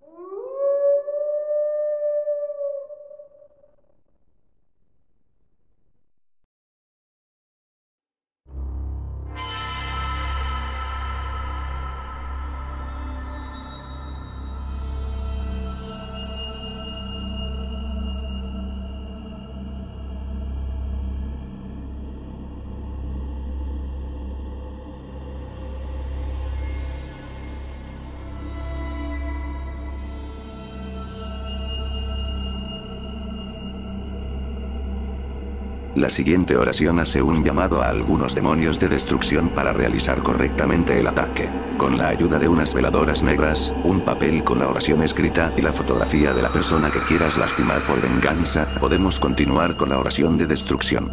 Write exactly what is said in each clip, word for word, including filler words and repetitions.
La siguiente oración hace un llamado a algunos demonios de destrucción para realizar correctamente el ataque. Con la ayuda de unas veladoras negras, un papel con la oración escrita y la fotografía de la persona que quieras lastimar por venganza, podemos continuar con la oración de destrucción.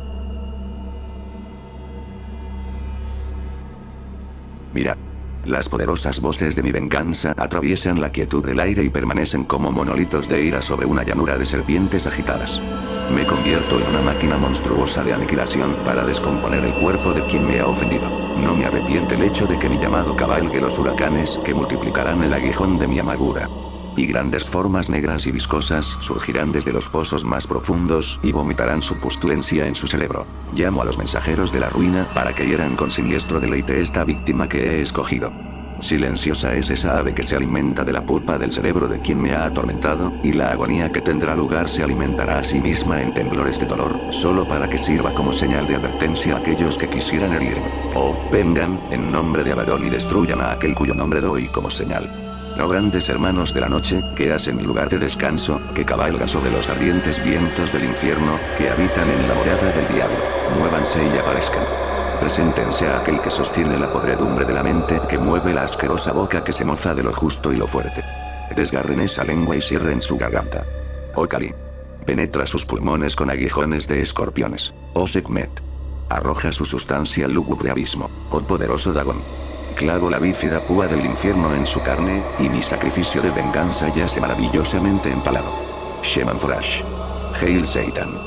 Mira. Las poderosas voces de mi venganza atraviesan la quietud del aire y permanecen como monolitos de ira sobre una llanura de serpientes agitadas. Me convierto en una máquina monstruosa de aniquilación para descomponer el cuerpo de quien me ha ofendido. No me arrepiente el hecho de que mi llamado cabalgue los huracanes que multiplicarán el aguijón de mi amargura. Y grandes formas negras y viscosas surgirán desde los pozos más profundos y vomitarán su pustulencia en su cerebro. Llamo a los mensajeros de la ruina para que hieran con siniestro deleite esta víctima que he escogido. Silenciosa es esa ave que se alimenta de la pulpa del cerebro de quien me ha atormentado, y la agonía que tendrá lugar se alimentará a sí misma en temblores de dolor, solo para que sirva como señal de advertencia a aquellos que quisieran herirme. Oh, vengan, en nombre de Abaddon y destruyan a aquel cuyo nombre doy como señal. Oh grandes hermanos de la noche, que hacen mi lugar de descanso, que cabalgan sobre los ardientes vientos del infierno, que habitan en la morada del diablo, muévanse y aparezcan. Preséntense a aquel que sostiene la podredumbre de la mente, que mueve la asquerosa boca que se mofa de lo justo y lo fuerte. Desgarren esa lengua y cierren su garganta. Oh Kali. Penetra sus pulmones con aguijones de escorpiones. Oh Sekhmet. Arroja su sustancia al lúgubre abismo. Oh poderoso Dagon. Clavo la bífida púa del infierno en su carne, y mi sacrificio de venganza yace maravillosamente empalado. Sheman Forash. Hail Satan.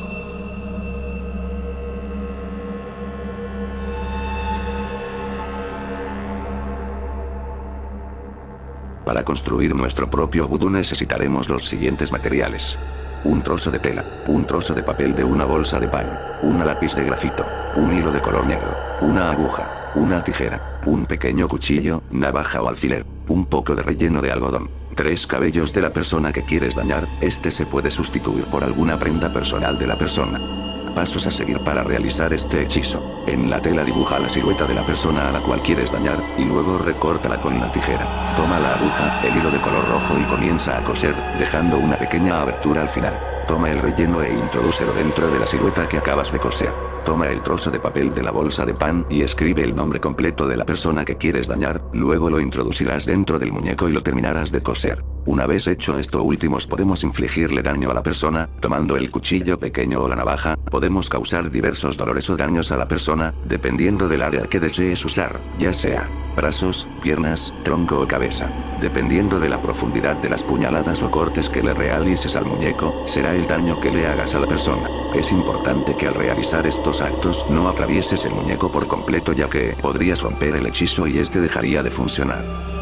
Para construir nuestro propio vudú necesitaremos los siguientes materiales. Un trozo de tela, un trozo de papel de una bolsa de pan, un lápiz de grafito, un hilo de color negro, una aguja, una tijera, un pequeño cuchillo, navaja o alfiler, un poco de relleno de algodón, tres cabellos de la persona que quieres dañar, este se puede sustituir por alguna prenda personal de la persona. Pasos a seguir para realizar este hechizo. En la tela dibuja la silueta de la persona a la cual quieres dañar, y luego recórtala con la tijera. Toma la aguja, el hilo de color rojo y comienza a coser, dejando una pequeña abertura al final. Toma el relleno e introdúcelo dentro de la silueta que acabas de coser. Toma el trozo de papel de la bolsa de pan y escribe el nombre completo de la persona que quieres dañar, luego lo introducirás dentro del muñeco y lo terminarás de coser. Una vez hecho esto últimos podemos infligirle daño a la persona, tomando el cuchillo pequeño o la navaja, podemos causar diversos dolores o daños a la persona, dependiendo del área que desees usar, ya sea brazos, piernas, tronco o cabeza. Dependiendo de la profundidad de las puñaladas o cortes que le realices al muñeco, será el daño que le hagas a la persona. Es importante que al realizar estos actos no atravieses el muñeco por completo, ya que podrías romper el hechizo y este dejaría de funcionar.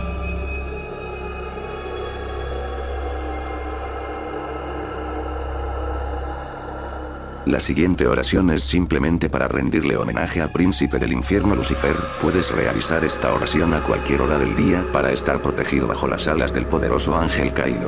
La siguiente oración es simplemente para rendirle homenaje al príncipe del infierno Lucifer. Puedes realizar esta oración a cualquier hora del día para estar protegido bajo las alas del poderoso ángel caído.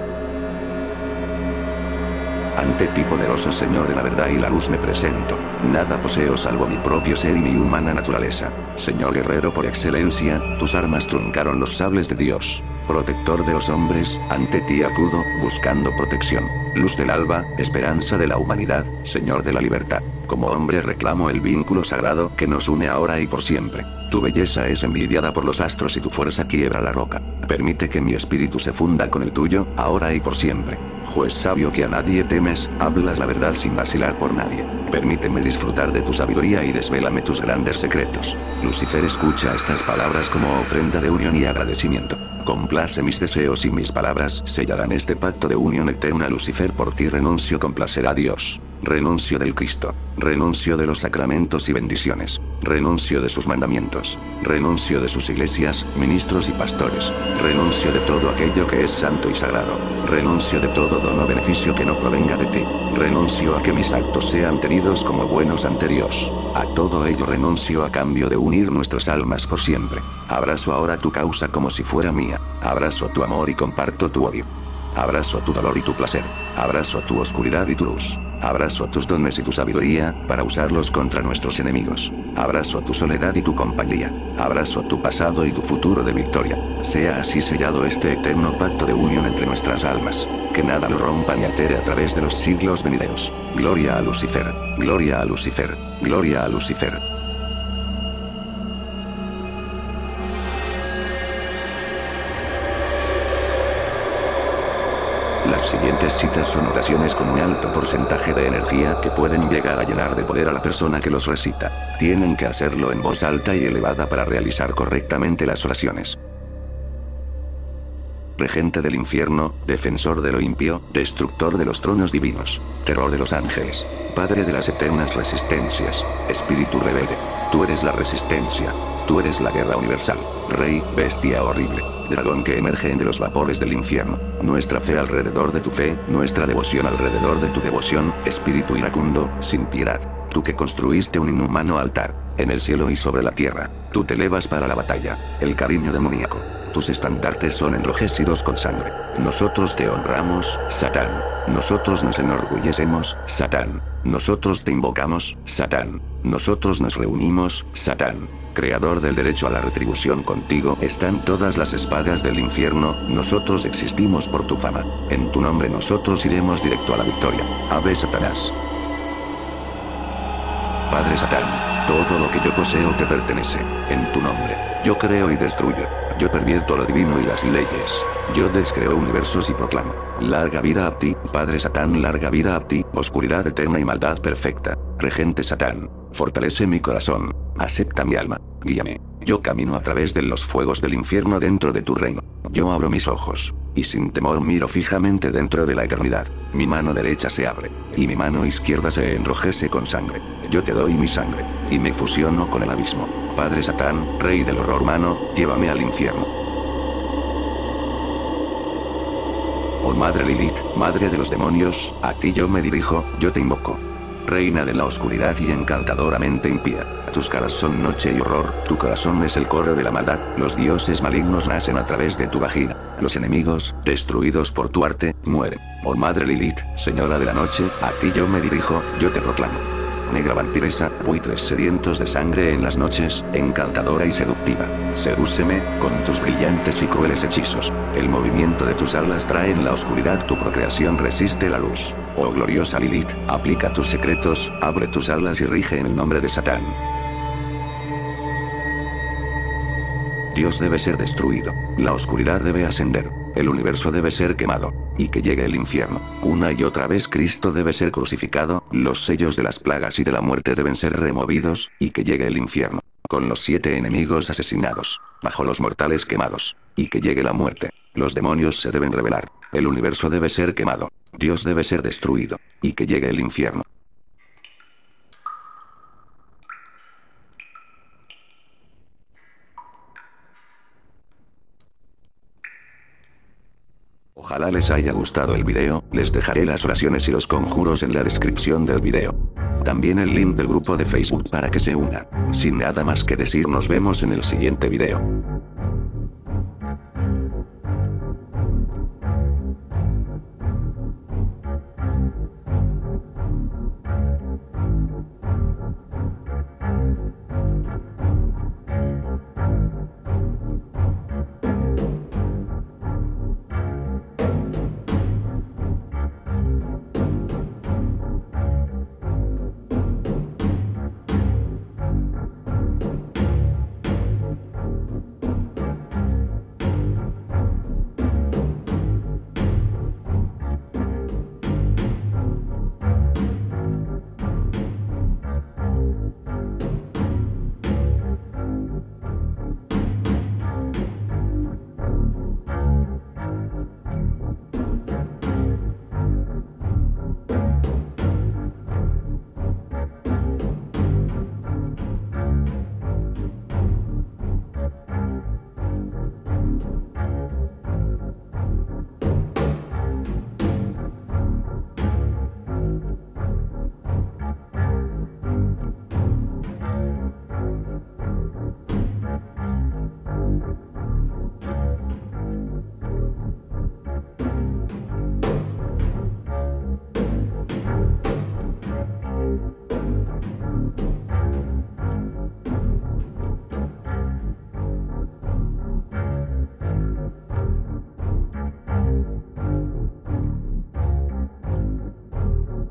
Ante ti, poderoso Señor de la verdad y la luz, me presento. Nada poseo salvo mi propio ser y mi humana naturaleza. Señor guerrero por excelencia, tus armas truncaron los sables de Dios. Protector de los hombres, ante ti acudo, buscando protección. Luz del alba, esperanza de la humanidad, Señor de la libertad. Como hombre reclamo el vínculo sagrado que nos une ahora y por siempre. Tu belleza es envidiada por los astros y tu fuerza quiebra la roca. Permite que mi espíritu se funda con el tuyo, ahora y por siempre. Juez sabio que a nadie temes, hablas la verdad sin vacilar por nadie. Permíteme disfrutar de tu sabiduría y desvélame tus grandes secretos. Lucifer, escucha estas palabras como ofrenda de unión y agradecimiento. Complace mis deseos y mis palabras sellarán este pacto de unión eterna. Lucifer, por ti renuncio, complacer a Dios. Renuncio del Cristo. Renuncio de los sacramentos y bendiciones. Renuncio de sus mandamientos. Renuncio de sus iglesias, ministros y pastores. Renuncio de todo aquello que es santo y sagrado. Renuncio de todo don o beneficio que no provenga de ti. Renuncio a que mis actos sean tenidos como buenos ante Dios. A todo ello renuncio a cambio de unir nuestras almas por siempre. Abrazo ahora tu causa como si fuera mía. Abrazo tu amor y comparto tu odio. Abrazo tu dolor y tu placer. Abrazo tu oscuridad y tu luz. Abrazo tus dones y tu sabiduría, para usarlos contra nuestros enemigos. Abrazo tu soledad y tu compañía. Abrazo tu pasado y tu futuro de victoria. Sea así sellado este eterno pacto de unión entre nuestras almas. Que nada lo rompa ni altere a través de los siglos venideros. Gloria a Lucifer. Gloria a Lucifer. Gloria a Lucifer. Las siguientes citas son oraciones con un alto porcentaje de energía que pueden llegar a llenar de poder a la persona que los recita. Tienen que hacerlo en voz alta y elevada para realizar correctamente las oraciones. Regente del infierno, defensor de lo impío, destructor de los tronos divinos, terror de los ángeles, padre de las eternas resistencias, espíritu rebelde. Tú eres la resistencia. Tú eres la guerra universal, rey, bestia horrible, dragón que emerge de los vapores del infierno. Nuestra fe alrededor de tu fe, nuestra devoción alrededor de tu devoción, espíritu iracundo, sin piedad. Tú que construiste un inhumano altar, en el cielo y sobre la tierra, tú te elevas para la batalla, el cariño demoníaco. Tus estandartes son enrojecidos con sangre. Nosotros te honramos, Satán. Nosotros nos enorgullecemos, Satán. Nosotros te invocamos, Satán. Nosotros nos reunimos, Satán. Creador del derecho a la retribución, contigo están todas las espadas del infierno. Nosotros existimos por tu fama. En tu nombre nosotros iremos directo a la victoria. Ave Satanás. Padre Satán, todo lo que yo poseo te pertenece. En tu nombre, yo creo y destruyo. Yo pervierto lo divino y las leyes. Yo descreo universos y proclamo: larga vida a ti, Padre Satán, larga vida a ti, oscuridad eterna y maldad perfecta. Regente Satán, fortalece mi corazón, acepta mi alma, guíame. Yo camino a través de los fuegos del infierno dentro de tu reino. Yo abro mis ojos, y sin temor miro fijamente dentro de la eternidad. Mi mano derecha se abre, y mi mano izquierda se enrojece con sangre. Yo te doy mi sangre, y me fusiono con el abismo. Padre Satán, rey del horror humano, llévame al infierno. Oh Madre Lilith, madre de los demonios, a ti yo me dirijo, yo te invoco. Reina de la oscuridad y encantadoramente impía. Tus caras son noche y horror, tu corazón es el coro de la maldad, los dioses malignos nacen a través de tu vagina. Los enemigos, destruidos por tu arte, mueren. Oh Madre Lilith, señora de la noche, a ti yo me dirijo, yo te proclamo. Negra vampiresa, buitres sedientos de sangre en las noches, encantadora y seductiva. Sedúceme, con tus brillantes y crueles hechizos. El movimiento de tus alas trae en la oscuridad, tu procreación resiste la luz. Oh gloriosa Lilith, aplica tus secretos, abre tus alas y rige en el nombre de Satán. Dios debe ser destruido. La oscuridad debe ascender. El universo debe ser quemado. Y que llegue el infierno. Una y otra vez Cristo debe ser crucificado, los sellos de las plagas y de la muerte deben ser removidos, y que llegue el infierno. Con los siete enemigos asesinados. Bajo los mortales quemados. Y que llegue la muerte. Los demonios se deben rebelar. El universo debe ser quemado. Dios debe ser destruido. Y que llegue el infierno. Ojalá les haya gustado el video, les dejaré las oraciones y los conjuros en la descripción del video. También el link del grupo de Facebook para que se unan. Sin nada más que decir, nos vemos en el siguiente video.